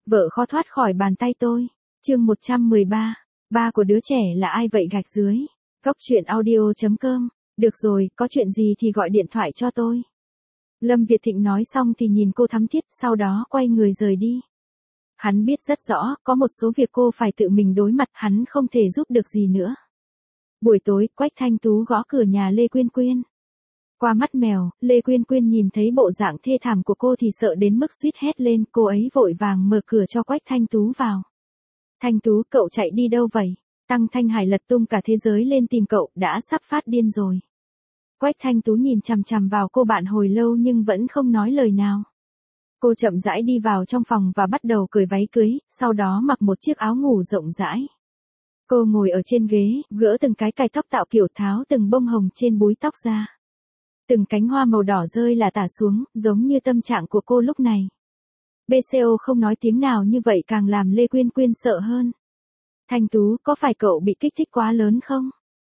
Vợ khó thoát khỏi bàn tay tôi. Chương 113. Ba của đứa trẻ là ai vậy gạch dưới. Cốc truyện audio.com. Được rồi, có chuyện gì thì gọi điện thoại cho tôi. Lâm Việt Thịnh nói xong thì nhìn cô thắm thiết, sau đó quay người rời đi. Hắn biết rất rõ, có một số việc cô phải tự mình đối mặt, hắn không thể giúp được gì nữa. Buổi tối, Quách Thanh Tú gõ cửa nhà Lê Quyên Quyên. Qua mắt mèo, Lê Quyên Quyên nhìn thấy bộ dạng thê thảm của cô thì sợ đến mức suýt hét lên, cô ấy vội vàng mở cửa cho Quách Thanh Tú vào. Thanh Tú, cậu chạy đi đâu vậy? Tăng Thanh Hải lật tung cả thế giới lên tìm cậu, đã sắp phát điên rồi. Quách Thanh Tú nhìn chằm chằm vào cô bạn hồi lâu nhưng vẫn không nói lời nào. Cô chậm rãi đi vào trong phòng và bắt đầu cởi váy cưới, sau đó mặc một chiếc áo ngủ rộng rãi. Cô ngồi ở trên ghế, gỡ từng cái cài tóc tạo kiểu, tháo từng bông hồng trên búi tóc ra. Từng cánh hoa màu đỏ rơi là tả xuống, giống như tâm trạng của cô lúc này. BCO không nói tiếng nào như vậy càng làm Lê Quyên Quyên sợ hơn. Thanh Tú, có phải cậu bị kích thích quá lớn không?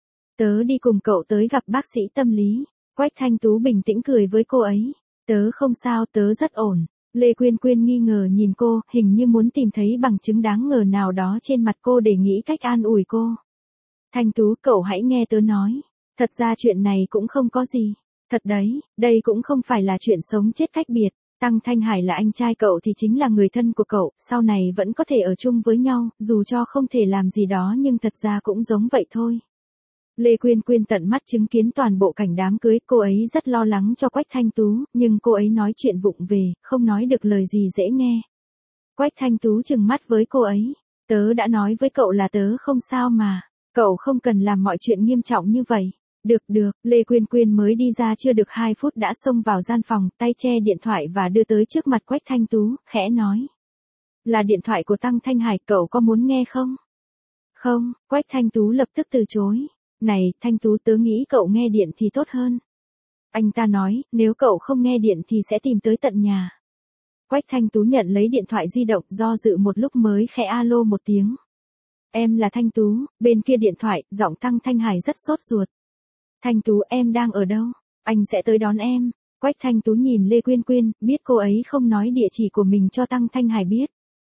Tớ đi cùng cậu tới gặp bác sĩ tâm lý. Quách Thanh Tú bình tĩnh cười với cô ấy. Tớ không sao, tớ rất ổn. Lê Quyên Quyên nghi ngờ nhìn cô, hình như muốn tìm thấy bằng chứng đáng ngờ nào đó trên mặt cô để nghĩ cách an ủi cô. Thanh Tú, cậu hãy nghe tớ nói. Thật ra chuyện này cũng không có gì. Thật đấy, đây cũng không phải là chuyện sống chết cách biệt. Tăng Thanh Hải là anh trai cậu thì chính là người thân của cậu, sau này vẫn có thể ở chung với nhau, dù cho không thể làm gì đó nhưng thật ra cũng giống vậy thôi. Lê Quyên Quyên tận mắt chứng kiến toàn bộ cảnh đám cưới, cô ấy rất lo lắng cho Quách Thanh Tú, nhưng cô ấy nói chuyện vụng về, không nói được lời gì dễ nghe. Quách Thanh Tú trừng mắt với cô ấy. Tớ đã nói với cậu là tớ không sao mà, cậu không cần làm mọi chuyện nghiêm trọng như vậy. Được, Lê Quyên Quyên mới đi ra chưa được 2 phút đã xông vào gian phòng, tay che điện thoại và đưa tới trước mặt Quách Thanh Tú, khẽ nói. Là điện thoại của Tăng Thanh Hải, cậu có muốn nghe không? Không, Quách Thanh Tú lập tức từ chối. Này, Thanh Tú, tớ nghĩ cậu nghe điện thì tốt hơn. Anh ta nói, nếu cậu không nghe điện thì sẽ tìm tới tận nhà. Quách Thanh Tú nhận lấy điện thoại di động, do dự một lúc mới khẽ alo một tiếng. Em là Thanh Tú, bên kia điện thoại, giọng Tăng Thanh Hải rất sốt ruột. Thanh Tú, em đang ở đâu? Anh sẽ tới đón em. Quách Thanh Tú nhìn Lê Quyên Quyên, biết cô ấy không nói địa chỉ của mình cho Tăng Thanh Hải biết.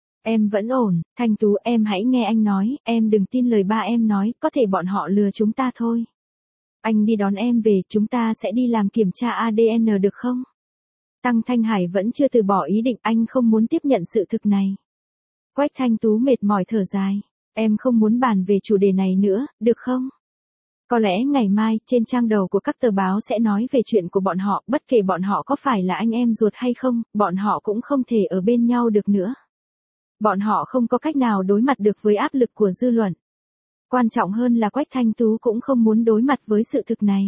Em vẫn ổn, Thanh Tú, em hãy nghe anh nói, em đừng tin lời ba em nói, có thể bọn họ lừa chúng ta thôi. Anh đi đón em về, chúng ta sẽ đi làm kiểm tra ADN được không? Tăng Thanh Hải vẫn chưa từ bỏ ý định, anh không muốn tiếp nhận sự thực này. Quách Thanh Tú mệt mỏi thở dài, em không muốn bàn về chủ đề này nữa, được không? Có lẽ ngày mai, trên trang đầu của các tờ báo sẽ nói về chuyện của bọn họ, bất kể bọn họ có phải là anh em ruột hay không, bọn họ cũng không thể ở bên nhau được nữa. Bọn họ không có cách nào đối mặt được với áp lực của dư luận. Quan trọng hơn là Quách Thanh Tú cũng không muốn đối mặt với sự thực này.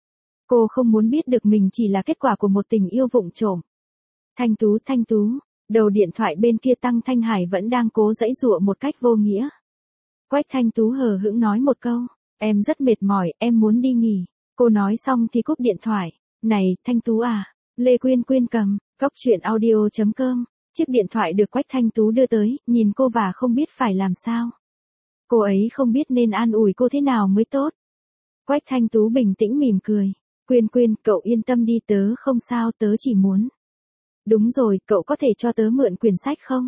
Cô không muốn biết được mình chỉ là kết quả của một tình yêu vụng trộm. Thanh Tú, đầu điện thoại bên kia Tăng Thanh Hải vẫn đang cố giãy giụa một cách vô nghĩa. Quách Thanh Tú hờ hững nói một câu, em rất mệt mỏi, em muốn đi nghỉ. Cô nói xong thì cúp điện thoại. Này, Thanh Tú à, Lê Quyên Quyên cầm, cốc truyện audio.com. Chiếc điện thoại được Quách Thanh Tú đưa tới, nhìn cô và không biết phải làm sao. Cô ấy không biết nên an ủi cô thế nào mới tốt. Quách Thanh Tú bình tĩnh mỉm cười. Quyên Quyên, cậu yên tâm đi, tớ không sao, tớ chỉ muốn. Đúng rồi, cậu có thể cho tớ mượn quyển sách không?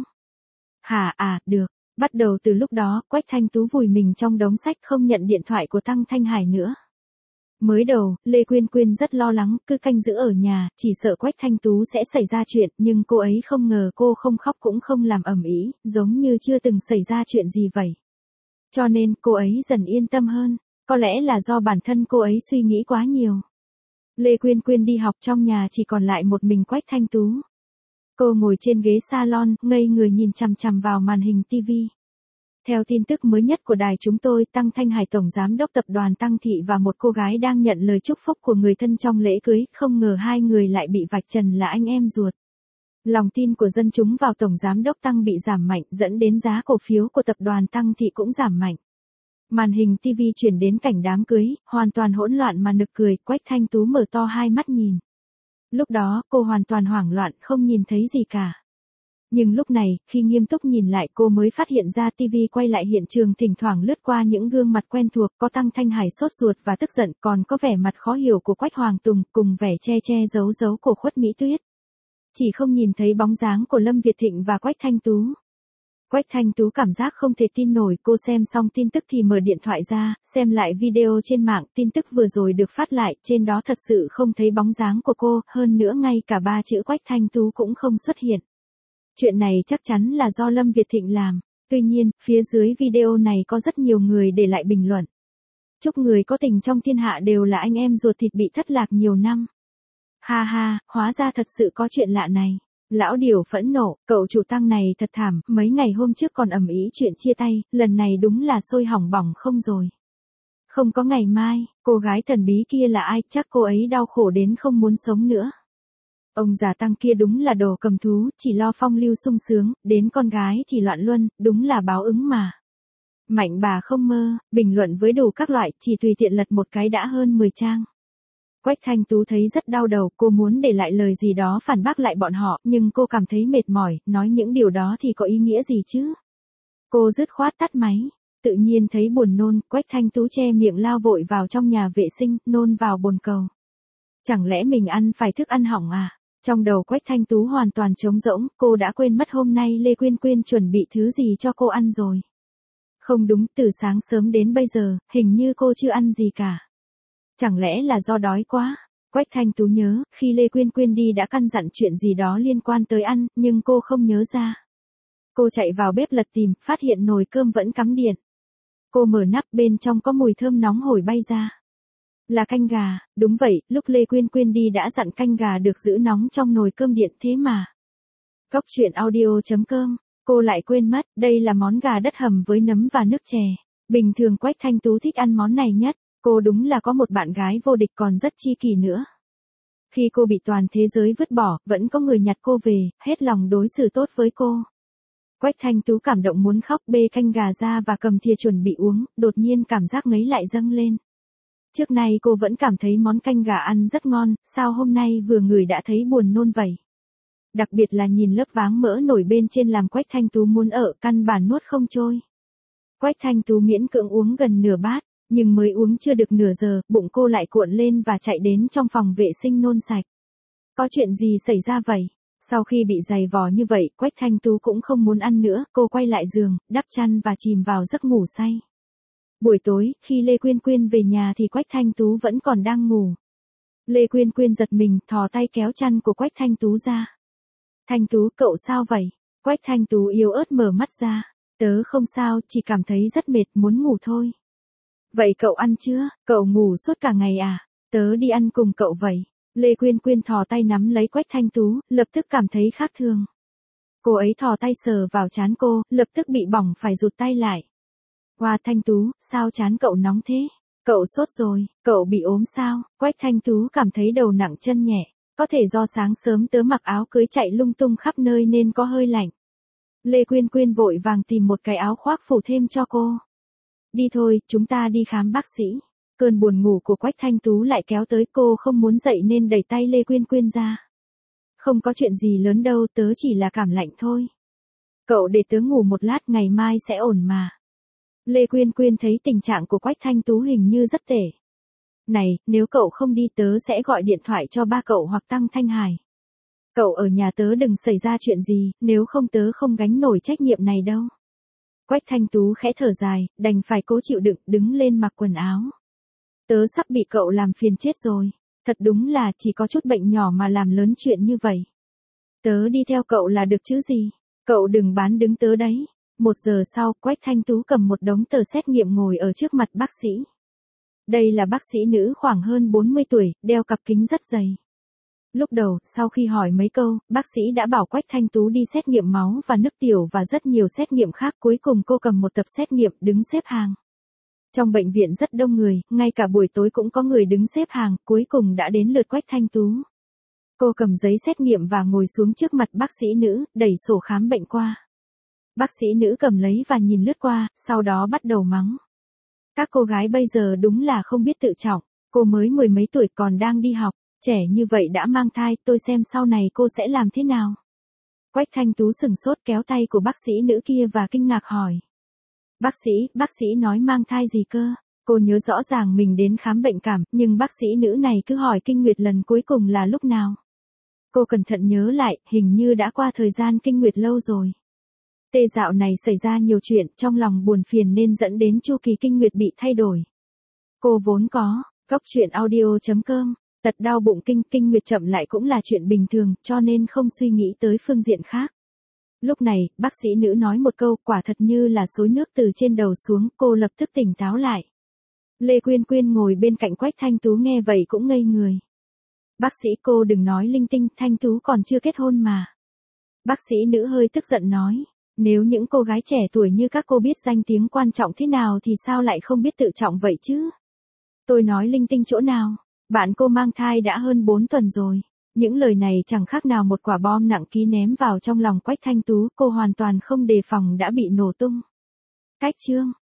Được. Bắt đầu từ lúc đó, Quách Thanh Tú vùi mình trong đống sách không nhận điện thoại của Tăng Thanh Hải nữa. Mới đầu, Lê Quyên Quyên rất lo lắng, cứ canh giữ ở nhà, chỉ sợ Quách Thanh Tú sẽ xảy ra chuyện, nhưng cô ấy không ngờ cô không khóc cũng không làm ầm ĩ, giống như chưa từng xảy ra chuyện gì vậy. Cho nên, cô ấy dần yên tâm hơn, có lẽ là do bản thân cô ấy suy nghĩ quá nhiều. Lê Quyên Quyên đi học, trong nhà chỉ còn lại một mình Quách Thanh Tú. Cô ngồi trên ghế salon, ngây người nhìn chằm chằm vào màn hình TV. Theo tin tức mới nhất của đài chúng tôi, Tăng Thanh Hải tổng giám đốc tập đoàn Tăng Thị và một cô gái đang nhận lời chúc phúc của người thân trong lễ cưới, không ngờ hai người lại bị vạch trần là anh em ruột. Lòng tin của dân chúng vào tổng giám đốc Tăng bị giảm mạnh, dẫn đến giá cổ phiếu của tập đoàn Tăng Thị cũng giảm mạnh. Màn hình TV chuyển đến cảnh đám cưới, hoàn toàn hỗn loạn mà nực cười, Quách Thanh Tú mở to hai mắt nhìn. Lúc đó, cô hoàn toàn hoảng loạn, không nhìn thấy gì cả. Nhưng lúc này, khi nghiêm túc nhìn lại cô mới phát hiện ra TV quay lại hiện trường thỉnh thoảng lướt qua những gương mặt quen thuộc, có Tăng Thanh Hải sốt ruột và tức giận, còn có vẻ mặt khó hiểu của Quách Hoàng Tùng, cùng vẻ che giấu của Khuất Mỹ Tuyết. Chỉ không nhìn thấy bóng dáng của Lâm Việt Thịnh và Quách Thanh Tú. Quách Thanh Tú cảm giác không thể tin nổi, cô xem xong tin tức thì mở điện thoại ra, xem lại video trên mạng, tin tức vừa rồi được phát lại, trên đó thật sự không thấy bóng dáng của cô, hơn nữa ngay cả 3 chữ Quách Thanh Tú cũng không xuất hiện. Chuyện này chắc chắn là do Lâm Việt Thịnh làm. Tuy nhiên, phía dưới video này có rất nhiều người để lại bình luận. Chúc người có tình trong thiên hạ đều là anh em ruột thịt bị thất lạc nhiều năm. Ha ha, hóa ra thật sự có chuyện lạ này. Lão Điều phẫn nộ, cậu chủ Tăng này thật thảm, mấy ngày hôm trước còn ầm ĩ chuyện chia tay, lần này đúng là sôi hỏng bỏng không rồi. Không có ngày mai, cô gái thần bí kia là ai, chắc cô ấy đau khổ đến không muốn sống nữa. Ông già Tăng kia đúng là đồ cầm thú, chỉ lo phong lưu sung sướng, đến con gái thì loạn luân, đúng là báo ứng mà. Mạnh bà không mơ, bình luận với đủ các loại, chỉ tùy tiện lật một cái đã hơn 10 trang. Quách Thanh Tú thấy rất đau đầu, cô muốn để lại lời gì đó phản bác lại bọn họ, nhưng cô cảm thấy mệt mỏi, nói những điều đó thì có ý nghĩa gì chứ? Cô dứt khoát tắt máy, tự nhiên thấy buồn nôn, Quách Thanh Tú che miệng lao vội vào trong nhà vệ sinh, nôn vào bồn cầu. Chẳng lẽ mình ăn phải thức ăn hỏng à? Trong đầu Quách Thanh Tú hoàn toàn trống rỗng, cô đã quên mất hôm nay Lê Quyên Quyên chuẩn bị thứ gì cho cô ăn rồi. Không đúng, từ sáng sớm đến bây giờ, hình như cô chưa ăn gì cả. Chẳng lẽ là do đói quá? Quách Thanh Tú nhớ, khi Lê Quyên Quyên đi đã căn dặn chuyện gì đó liên quan tới ăn, nhưng cô không nhớ ra. Cô chạy vào bếp lật tìm, phát hiện nồi cơm vẫn cắm điện. Cô mở nắp, bên trong có mùi thơm nóng hổi bay ra. Là canh gà, đúng vậy, lúc Lê Quyên Quyên đi đã dặn canh gà được giữ nóng trong nồi cơm điện thế mà. Cóc truyện audio.com, cô lại quên mất, đây là món gà đất hầm với nấm và nước chè. Bình thường Quách Thanh Tú thích ăn món này nhất, cô đúng là có một bạn gái vô địch còn rất chi kỷ nữa. Khi cô bị toàn thế giới vứt bỏ, vẫn có người nhặt cô về, hết lòng đối xử tốt với cô. Quách Thanh Tú cảm động muốn khóc, bê canh gà ra và cầm thìa chuẩn bị uống, đột nhiên cảm giác ngấy lại dâng lên. Trước nay cô vẫn cảm thấy món canh gà ăn rất ngon, sao hôm nay vừa ngửi đã thấy buồn nôn vậy? Đặc biệt là nhìn lớp váng mỡ nổi bên trên làm Quách Thanh Tú muốn căn bản nuốt không trôi. Quách Thanh Tú miễn cưỡng uống gần nửa bát, nhưng mới uống chưa được nửa giờ, bụng cô lại cuộn lên và chạy đến trong phòng vệ sinh nôn sạch. Có chuyện gì xảy ra vậy? Sau khi bị giày vò như vậy, Quách Thanh Tú cũng không muốn ăn nữa, cô quay lại giường, đắp chăn và chìm vào giấc ngủ say. Buổi tối, khi Lê Quyên Quyên về nhà thì Quách Thanh Tú vẫn còn đang ngủ. Lê Quyên Quyên giật mình, thò tay kéo chăn của Quách Thanh Tú ra. Thanh Tú, cậu sao vậy? Quách Thanh Tú yếu ớt mở mắt ra. Tớ không sao, chỉ cảm thấy rất mệt, muốn ngủ thôi. Vậy cậu ăn chưa? Cậu ngủ suốt cả ngày à? Tớ đi ăn cùng cậu vậy. Lê Quyên Quyên thò tay nắm lấy Quách Thanh Tú, lập tức cảm thấy khác thường. Cô ấy thò tay sờ vào trán cô, lập tức bị bỏng phải rụt tay lại. Hoa Thanh Tú, sao trán cậu nóng thế? Cậu sốt rồi, cậu bị ốm sao? Quách Thanh Tú cảm thấy đầu nặng chân nhẹ. Có thể do sáng sớm tớ mặc áo cưới chạy lung tung khắp nơi nên có hơi lạnh. Lê Quyên Quyên vội vàng tìm một cái áo khoác phủ thêm cho cô. Đi thôi, chúng ta đi khám bác sĩ. Cơn buồn ngủ của Quách Thanh Tú lại kéo tới, cô không muốn dậy nên đẩy tay Lê Quyên Quyên ra. Không có chuyện gì lớn đâu, tớ chỉ là cảm lạnh thôi. Cậu để tớ ngủ một lát, ngày mai sẽ ổn mà. Lê Quyên Quyên thấy tình trạng của Quách Thanh Tú hình như rất tệ. Này, nếu cậu không đi tớ sẽ gọi điện thoại cho ba cậu hoặc Tăng Thanh Hải. Cậu ở nhà tớ đừng xảy ra chuyện gì, nếu không tớ không gánh nổi trách nhiệm này đâu. Quách Thanh Tú khẽ thở dài, đành phải cố chịu đựng, đứng lên mặc quần áo. Tớ sắp bị cậu làm phiền chết rồi. Thật đúng là chỉ có chút bệnh nhỏ mà làm lớn chuyện như vậy. Tớ đi theo cậu là được chứ gì. Cậu đừng bán đứng tớ đấy. 1 giờ sau, Quách Thanh Tú cầm một đống tờ xét nghiệm ngồi ở trước mặt bác sĩ. Đây là bác sĩ nữ khoảng hơn 40 tuổi, đeo cặp kính rất dày. Lúc đầu, sau khi hỏi mấy câu, bác sĩ đã bảo Quách Thanh Tú đi xét nghiệm máu và nước tiểu và rất nhiều xét nghiệm khác. Cuối cùng cô cầm một tập xét nghiệm, đứng xếp hàng. Trong bệnh viện rất đông người, ngay cả buổi tối cũng có người đứng xếp hàng, cuối cùng đã đến lượt Quách Thanh Tú. Cô cầm giấy xét nghiệm và ngồi xuống trước mặt bác sĩ nữ, đẩy sổ khám bệnh qua. Bác sĩ nữ cầm lấy và nhìn lướt qua, sau đó bắt đầu mắng. Các cô gái bây giờ đúng là không biết tự trọng, cô mới 10 mấy tuổi còn đang đi học, trẻ như vậy đã mang thai, tôi xem sau này cô sẽ làm thế nào. Quách Thanh Tú sửng sốt kéo tay của bác sĩ nữ kia và kinh ngạc hỏi. Bác sĩ nói mang thai gì cơ? Cô nhớ rõ ràng mình đến khám bệnh cảm, nhưng bác sĩ nữ này cứ hỏi kinh nguyệt lần cuối cùng là lúc nào. Cô cẩn thận nhớ lại, hình như đã qua thời gian kinh nguyệt lâu rồi. Tê dạo này xảy ra nhiều chuyện, trong lòng buồn phiền nên dẫn đến chu kỳ kinh nguyệt bị thay đổi. Cô vốn có, góc truyện audio.com, tật đau bụng kinh nguyệt chậm lại cũng là chuyện bình thường, cho nên không suy nghĩ tới phương diện khác. Lúc này, bác sĩ nữ nói một câu, quả thật như là xối nước từ trên đầu xuống, cô lập tức tỉnh táo lại. Lê Quyên Quyên ngồi bên cạnh Quách Thanh Tú nghe vậy cũng ngây người. Bác sĩ, cô đừng nói linh tinh, Thanh Tú còn chưa kết hôn mà. Bác sĩ nữ hơi tức giận nói, nếu những cô gái trẻ tuổi như các cô biết danh tiếng quan trọng thế nào thì sao lại không biết tự trọng vậy chứ? Tôi nói linh tinh chỗ nào, bạn cô mang thai đã hơn 4 tuần rồi. Những lời này chẳng khác nào một quả bom nặng ký ném vào trong lòng Quách Thanh Tú, cô hoàn toàn không đề phòng đã bị nổ tung. Cách chương